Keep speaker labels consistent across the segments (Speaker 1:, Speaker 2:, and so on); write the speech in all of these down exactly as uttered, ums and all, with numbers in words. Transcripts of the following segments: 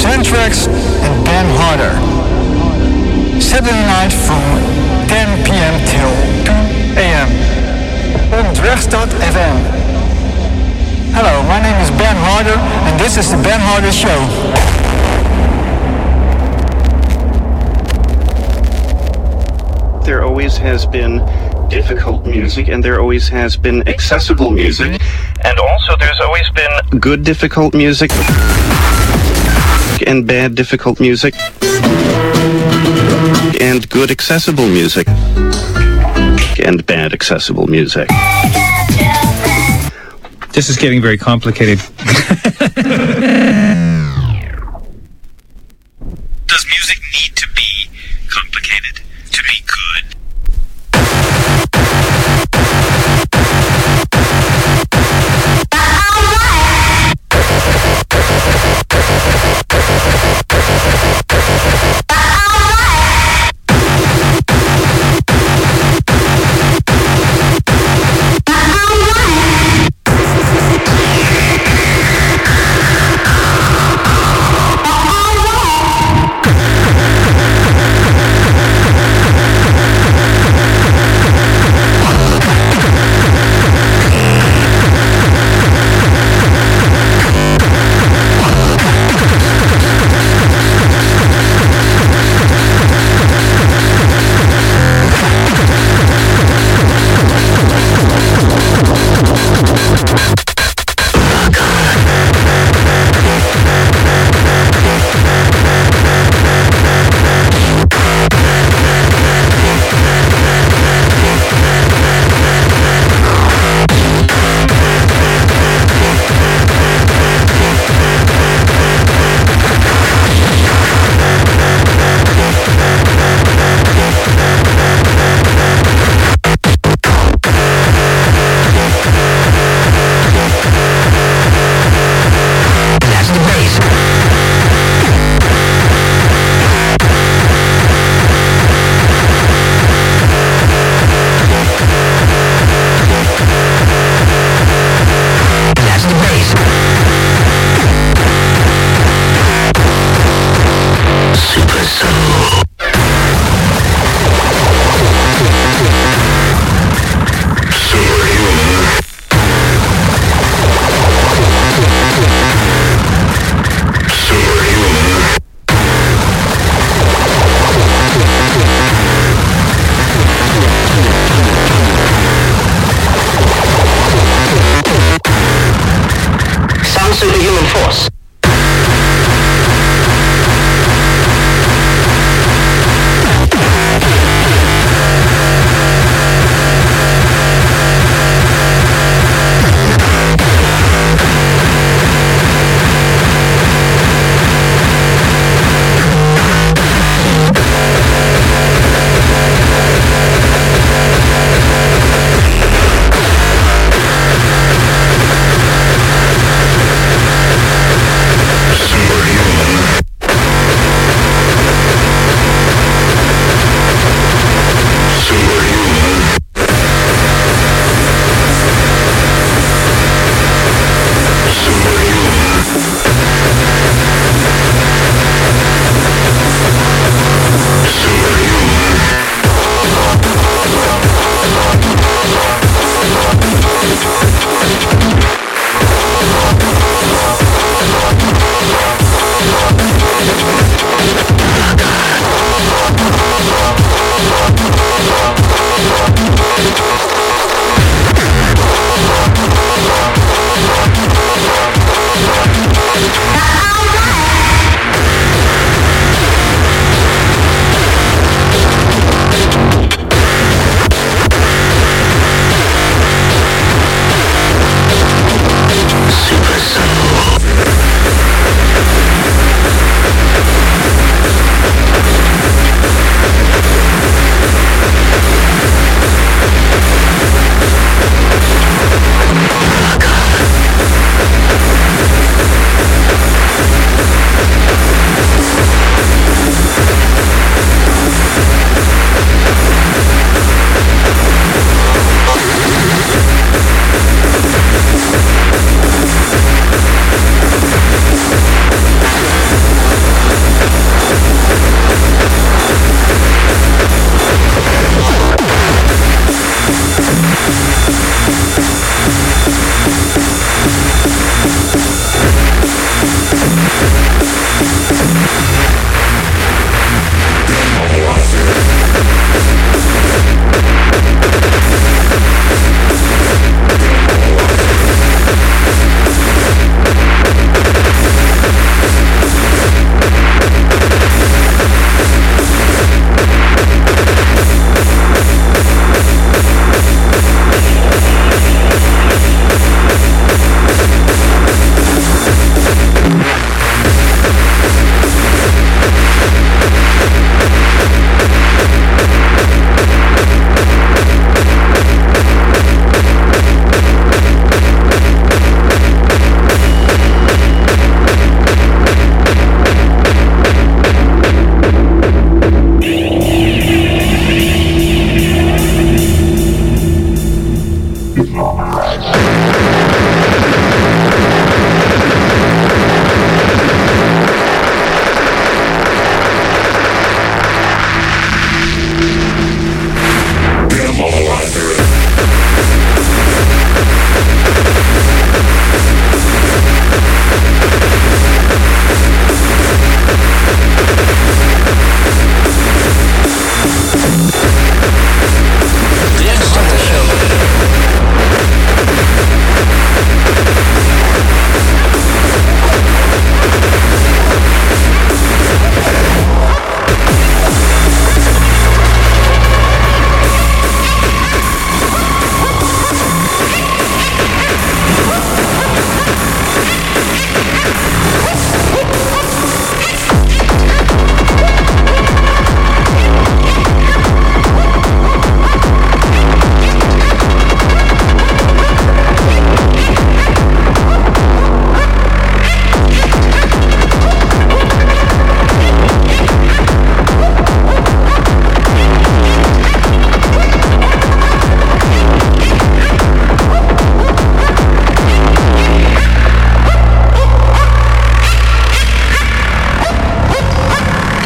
Speaker 1: Xentrax and Ben Harder. Saturday night from ten p.m. till two a.m. on Drechtstad F M. Hello, my name is Ben Harder and this is the Ben Harder Show.
Speaker 2: There always has been difficult music and there always has been accessible music, and also there's always been good difficult music and bad difficult music and good accessible music and bad accessible music.
Speaker 3: This is getting very complicated.
Speaker 4: Does music need to be complicated to be good?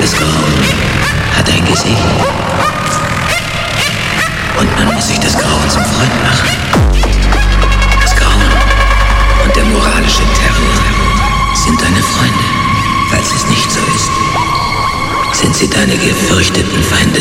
Speaker 5: Das Grauen hat ein Gesicht. Und man muss sich das Grauen zum Freund machen. Das Grauen und der moralische Terror sind deine Freunde. Falls es nicht so ist, sind sie deine gefürchteten Feinde.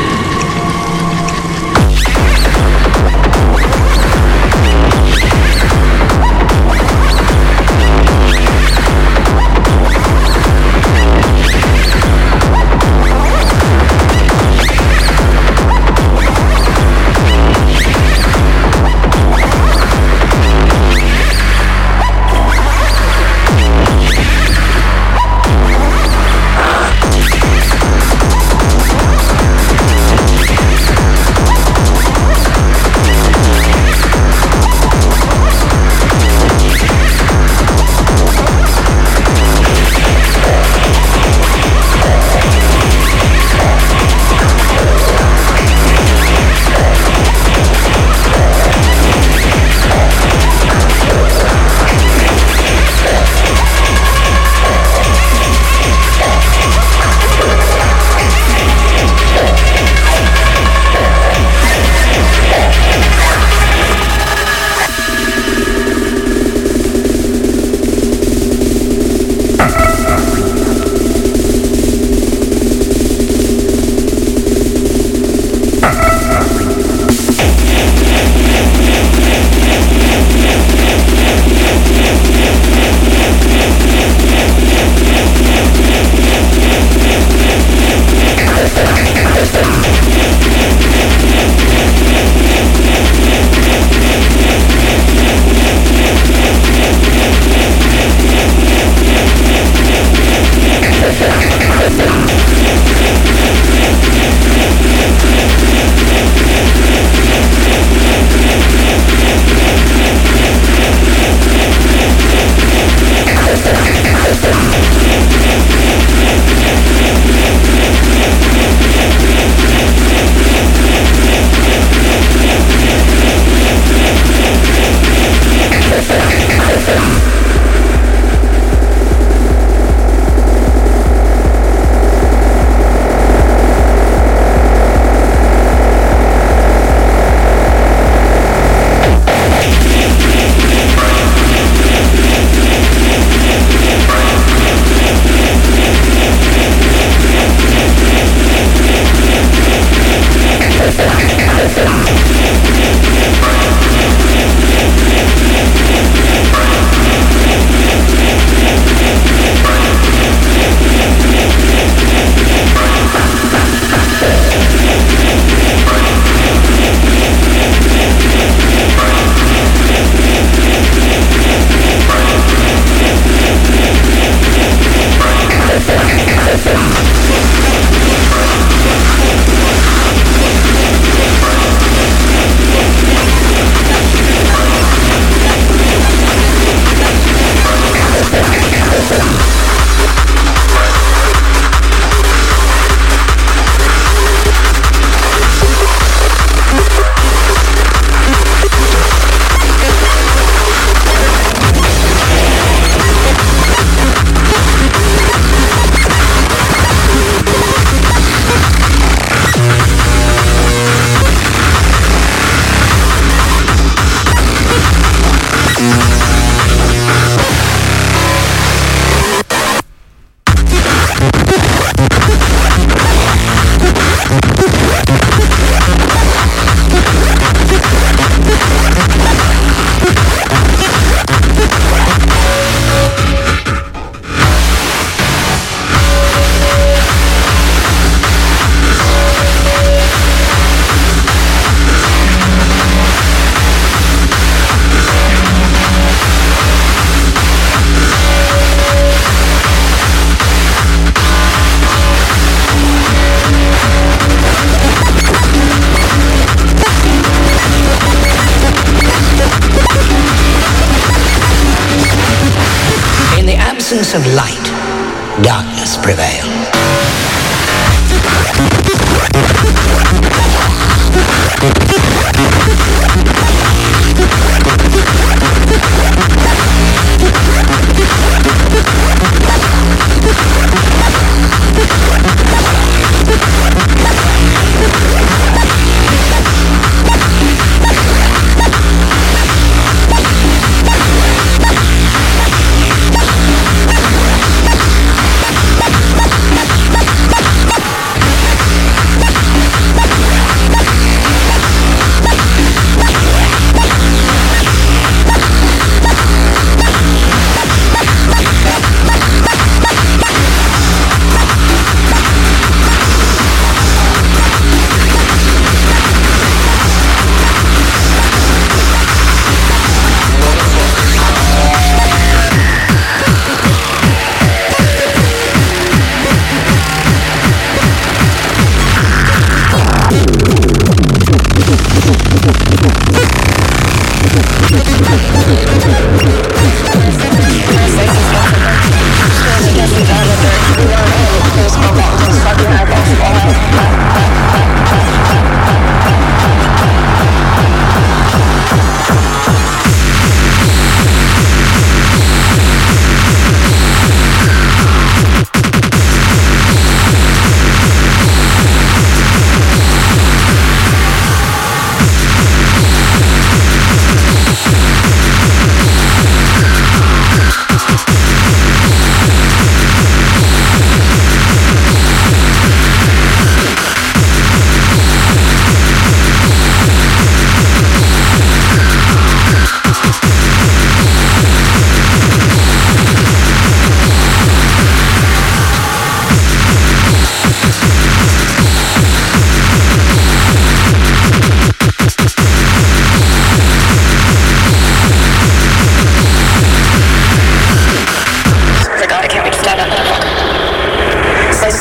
Speaker 6: absence of light, darkness prevails.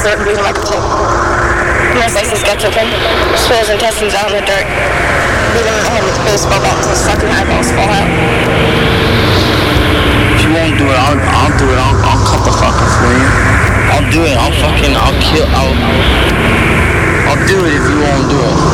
Speaker 7: start breathing like a pig. My face gets open, spill his intestines out in the dirt. Breathing on his baseball bat until his fucking eyeballs fall out.
Speaker 8: If you won't do it, I'll, I'll do it. I'll, I'll cut the fucker for you. I'll do it. I'll fucking, I'll kill, I'll, I'll do it if you won't do it.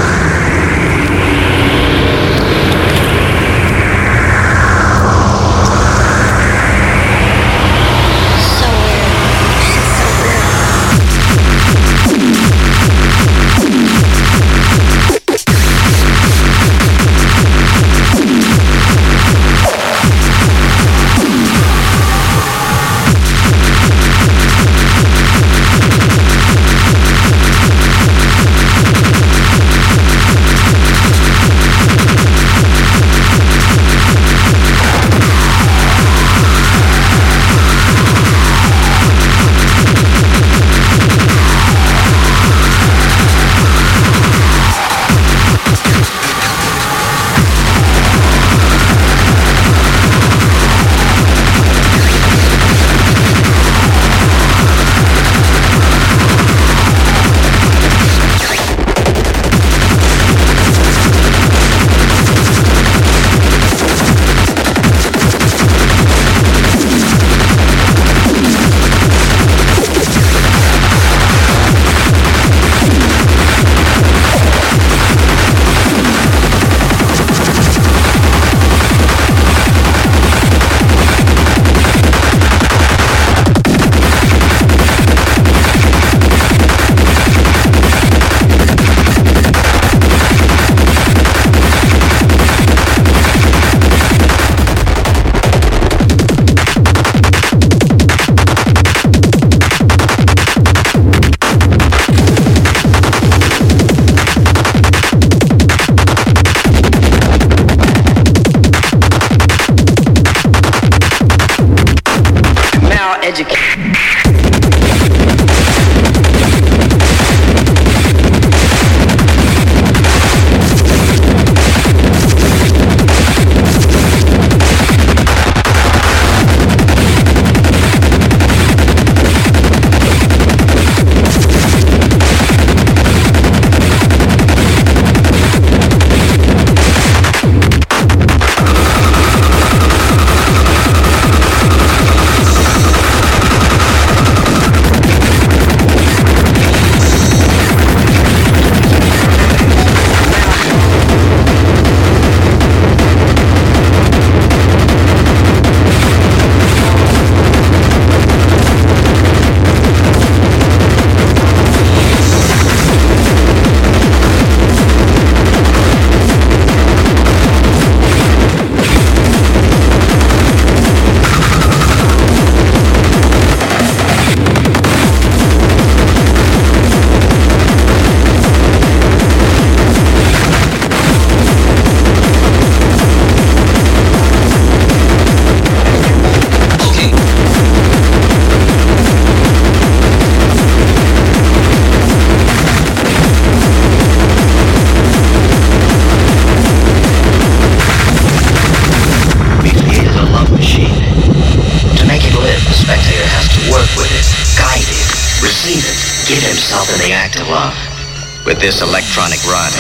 Speaker 5: With this electronic rod.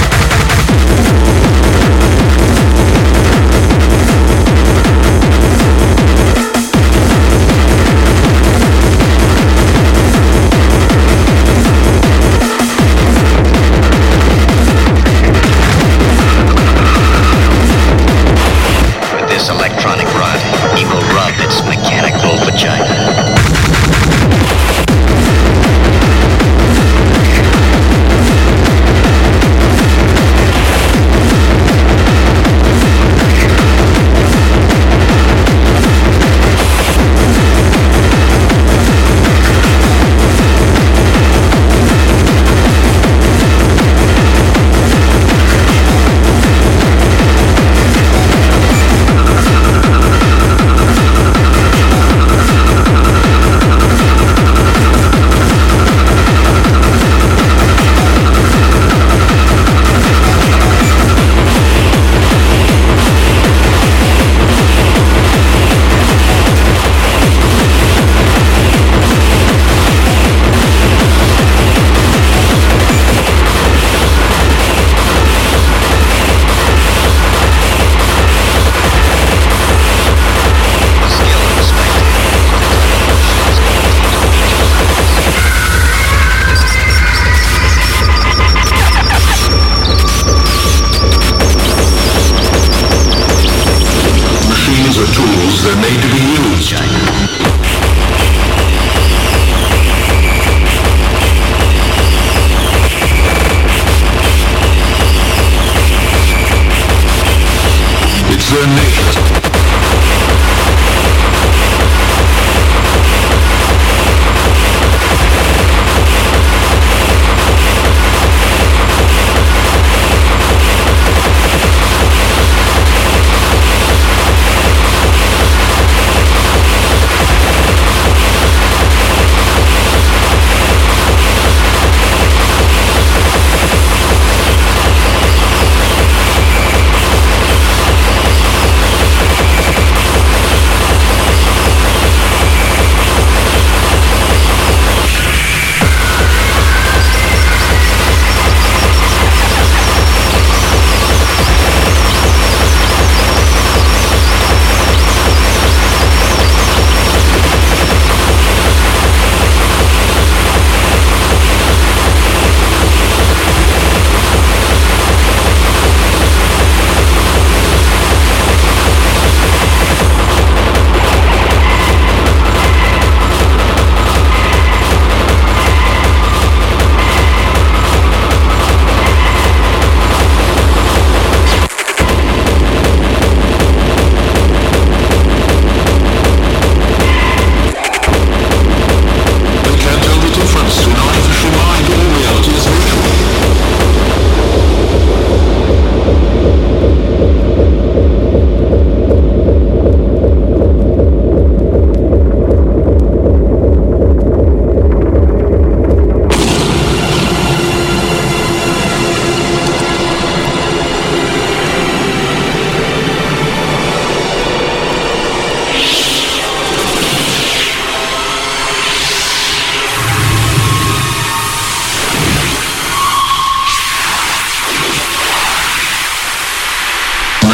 Speaker 7: We'll be right back.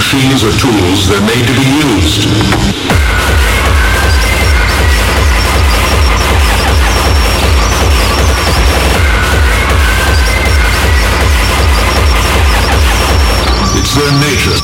Speaker 9: machines or tools, they're made to be used. It's their nature.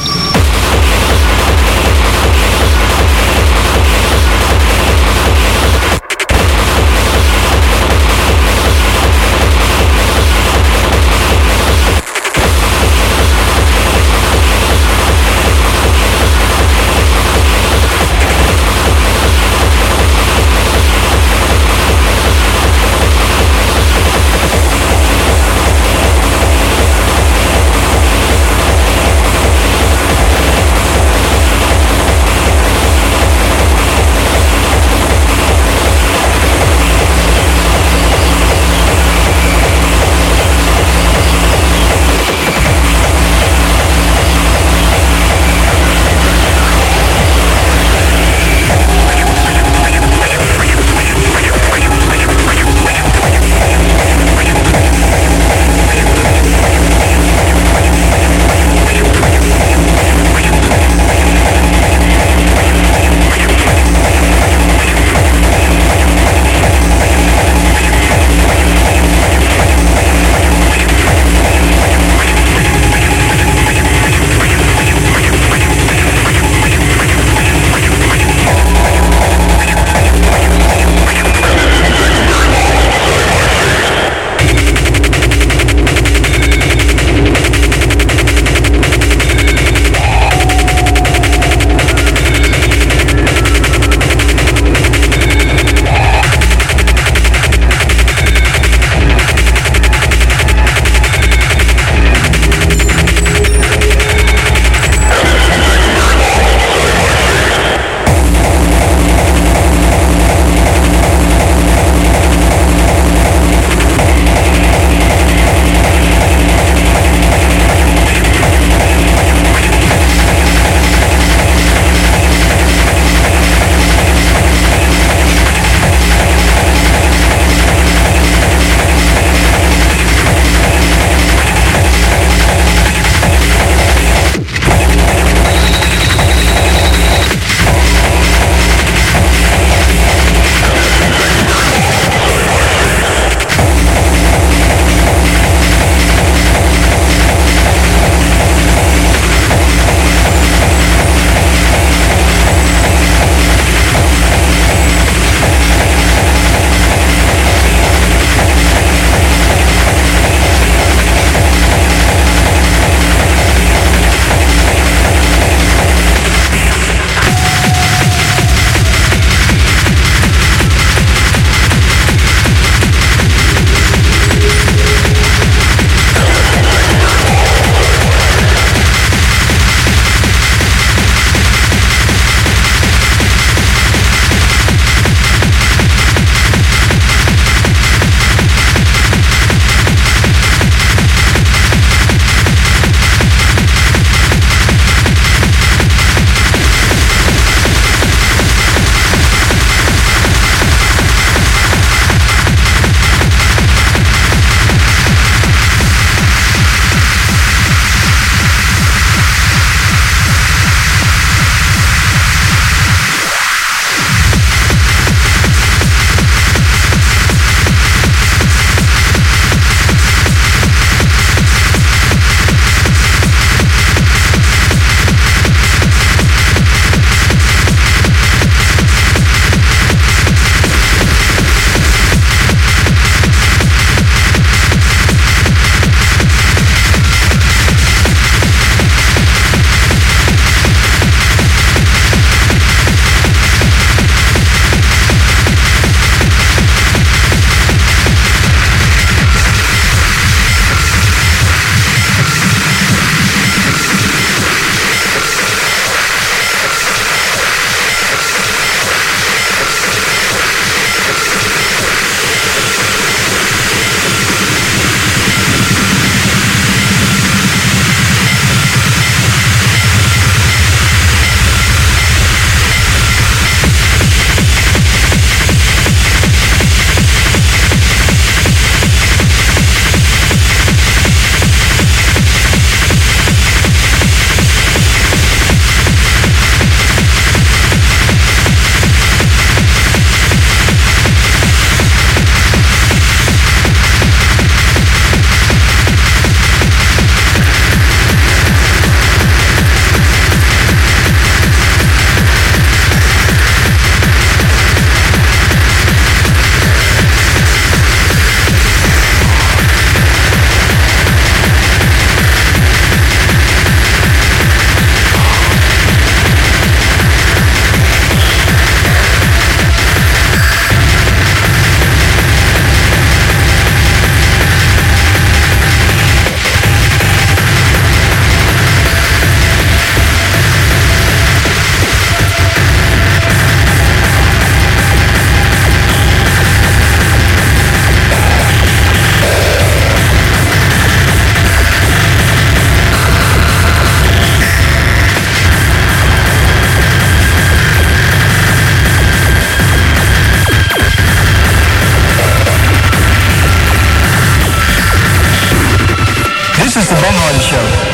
Speaker 1: This is the Ben Hardy Show.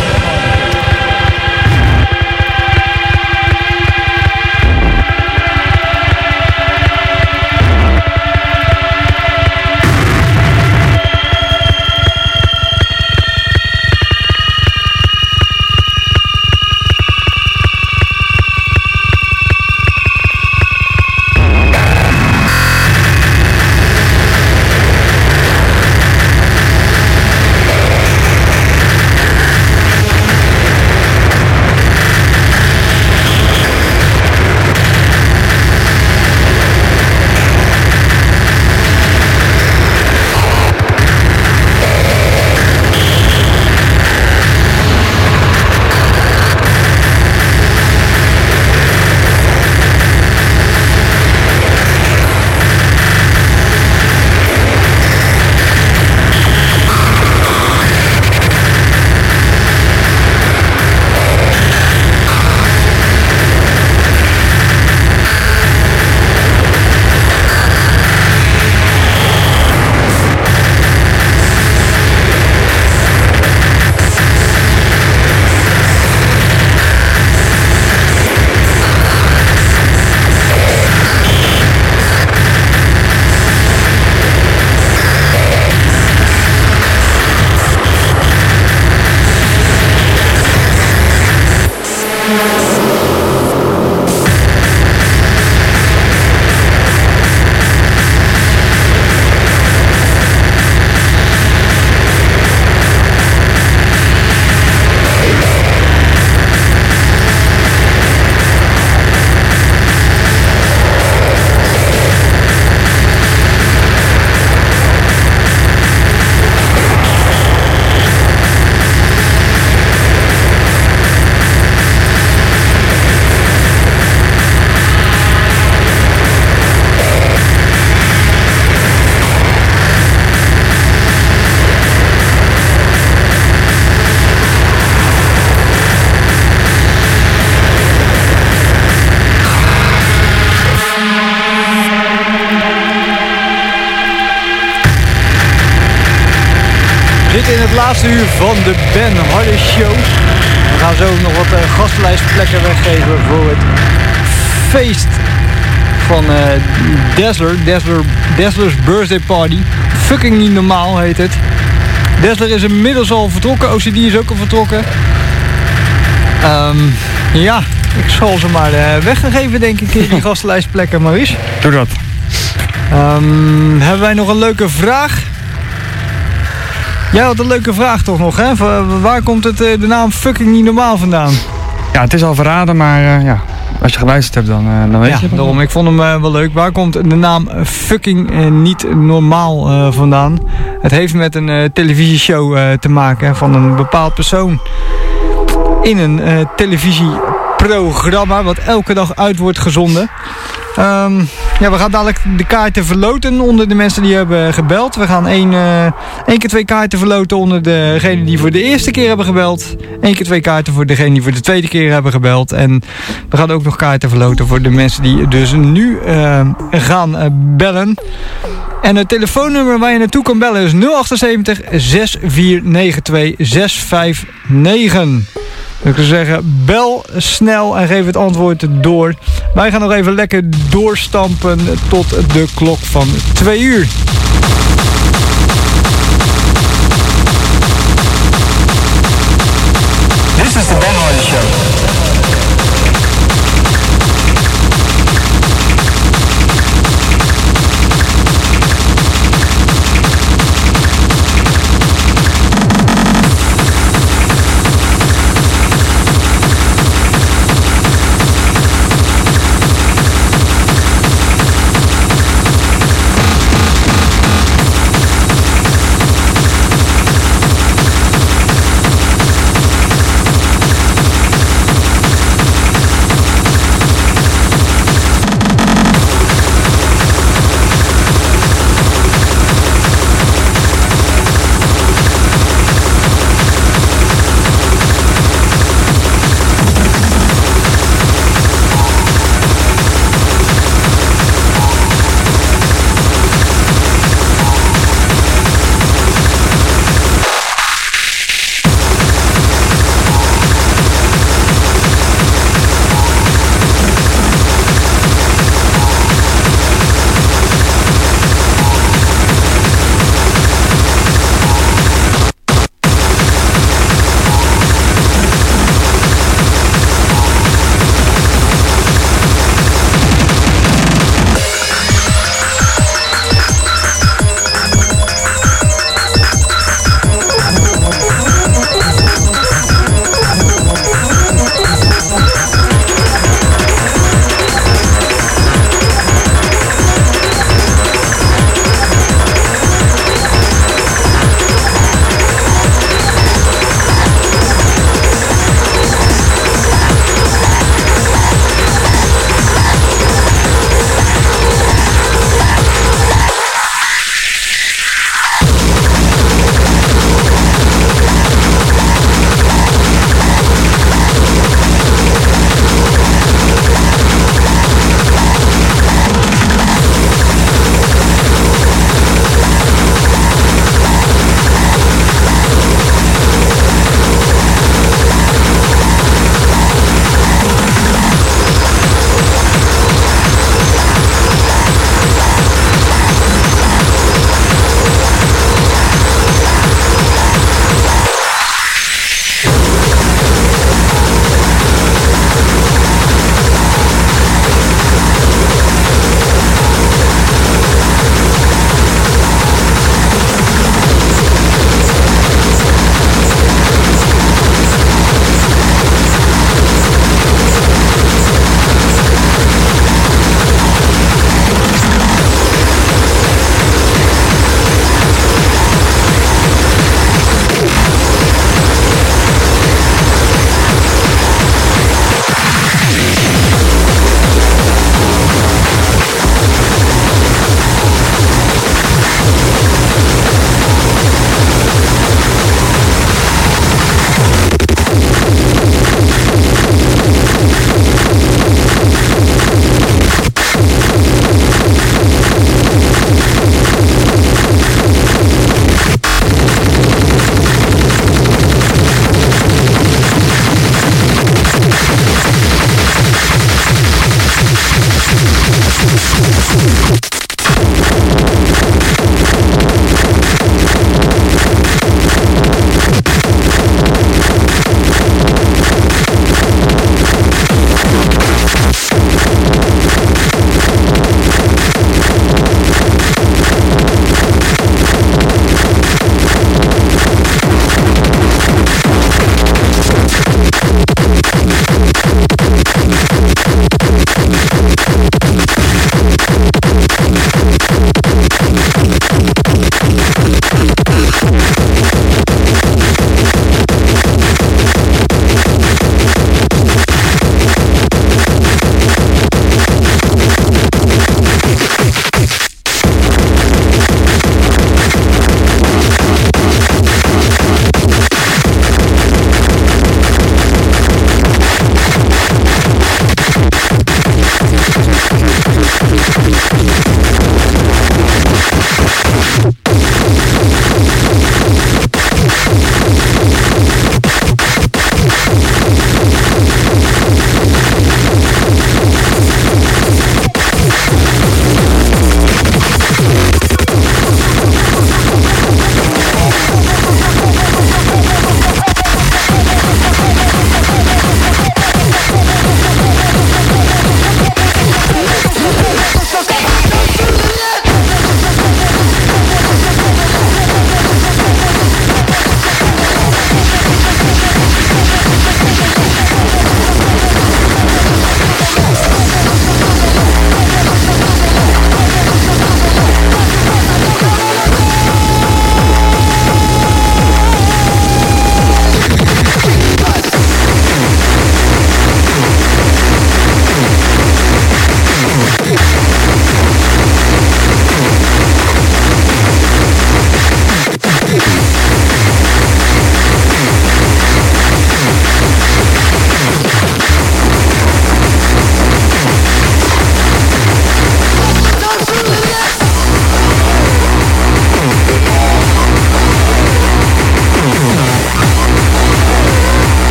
Speaker 10: In het laatste uur van de Ben Hardy Show. We gaan zo nog wat uh, gastlijstplekken weggeven voor het feest van uh, Dazzler. Dazzler. Dazzler's Birthday Party. Fucking niet normaal heet het. Dazzler is inmiddels al vertrokken. O C D is ook al vertrokken. Um, ja, ik zal ze maar uh, weg gaan geven denk ik in die gastlijstplekken, Maurice.
Speaker 3: Doe dat.
Speaker 10: Um, hebben wij nog een leuke vraag? Jij had een leuke vraag toch nog, hè? Waar komt het, de naam fucking niet normaal vandaan?
Speaker 3: Ja, het is al verraden, maar uh, ja, als je geluisterd hebt, dan, uh, dan weet
Speaker 10: ja,
Speaker 3: je het.
Speaker 10: Daarom, ik vond hem uh, wel leuk. Waar komt de naam fucking uh, niet normaal uh, vandaan? Het heeft met een uh, televisieshow uh, te maken van een bepaald persoon in een uh, televisieprogramma wat elke dag uit wordt gezonden. Um, ja, we gaan dadelijk de kaarten verloten onder de mensen die hebben gebeld. We gaan één, uh, één keer twee kaarten verloten onder degenen die voor de eerste keer hebben gebeld. Eén keer twee kaarten voor degenen die voor de tweede keer hebben gebeld. En we gaan ook nog kaarten verloten voor de mensen die dus nu uh, gaan uh, bellen. En het telefoonnummer waar je naartoe kan bellen is nul zeven acht zes vier negen twee zes vijf negen. Ik zou zeggen, bel snel en geef het antwoord door. Wij gaan nog even lekker doorstampen tot de klok van twee uur.
Speaker 1: This is the Ben Hardy Show.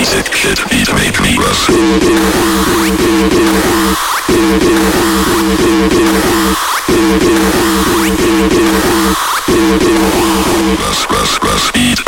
Speaker 9: music should be to make me rust. Rust, rust, rust, speed.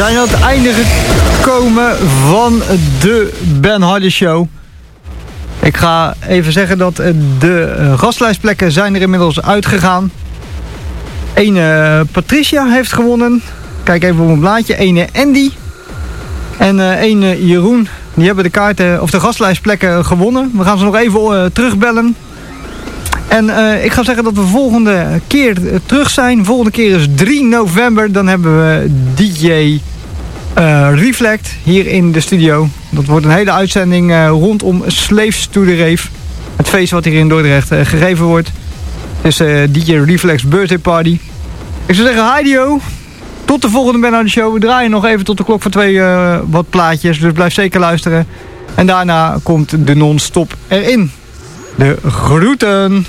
Speaker 10: zijn aan het einde gekomen van de Ben Hardy Show. Ik ga even zeggen dat de gastlijstplekken zijn er inmiddels uitgegaan. Ene Patricia heeft gewonnen. Kijk even op mijn blaadje. Ene Andy. En uh, ene Jeroen. Die hebben de kaarten of de gastlijstplekken gewonnen. We gaan ze nog even uh, terugbellen. En uh, ik ga zeggen dat we volgende keer uh, terug zijn. Volgende keer is drie november. Dan hebben we D J uh, Reflect hier in de studio. Dat wordt een hele uitzending uh, rondom Slaves to the Rave. Het feest wat hier in Dordrecht uh, gegeven wordt. Het is uh, D J Reflect's birthday party. Ik zou zeggen, Heidio. Tot de volgende Ben Hardy Show. We draaien nog even tot de klok van twee uh, wat plaatjes. Dus blijf zeker luisteren. En daarna komt de non-stop erin. De groeten.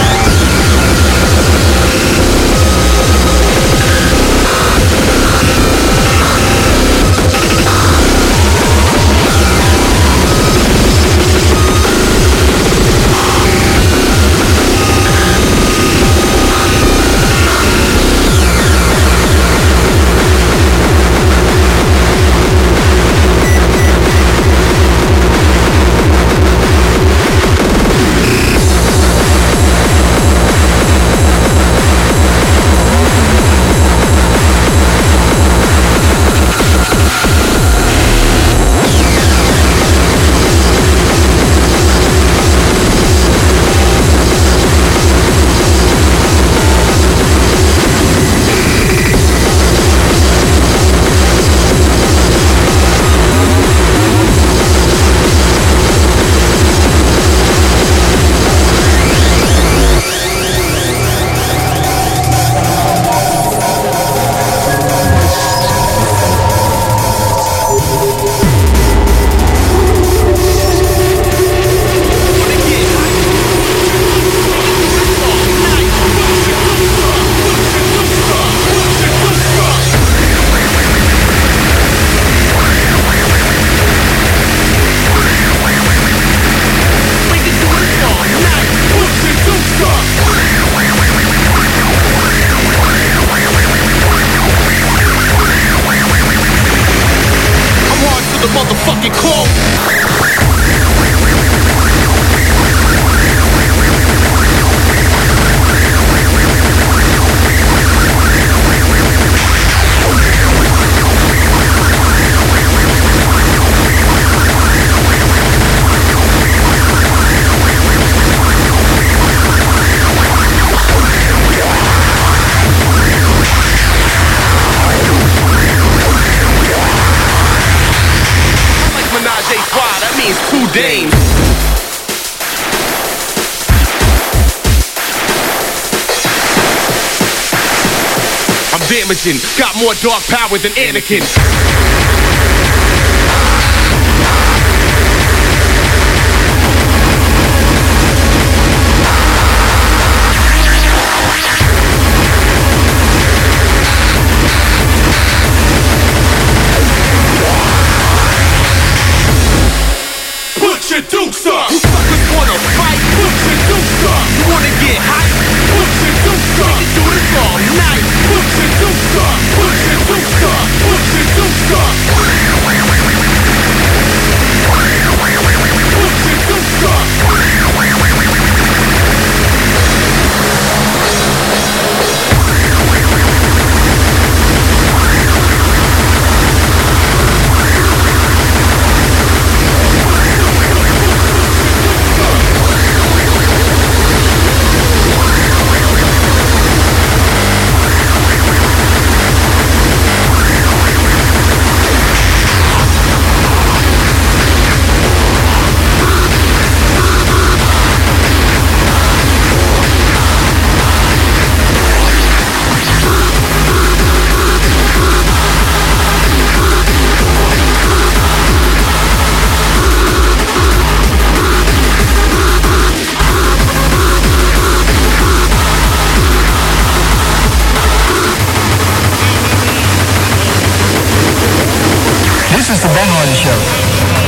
Speaker 11: Damaging, got more dark power than Anakin. Put your dukes up. You suckers wanna fight? Put your dukes up. You wanna get hype? Put your dukes up. We can do this all night. Put your dukes up. Put your dukes up. Put your dukes up. Put your dukes up.
Speaker 1: This is the Ben Hardy Show.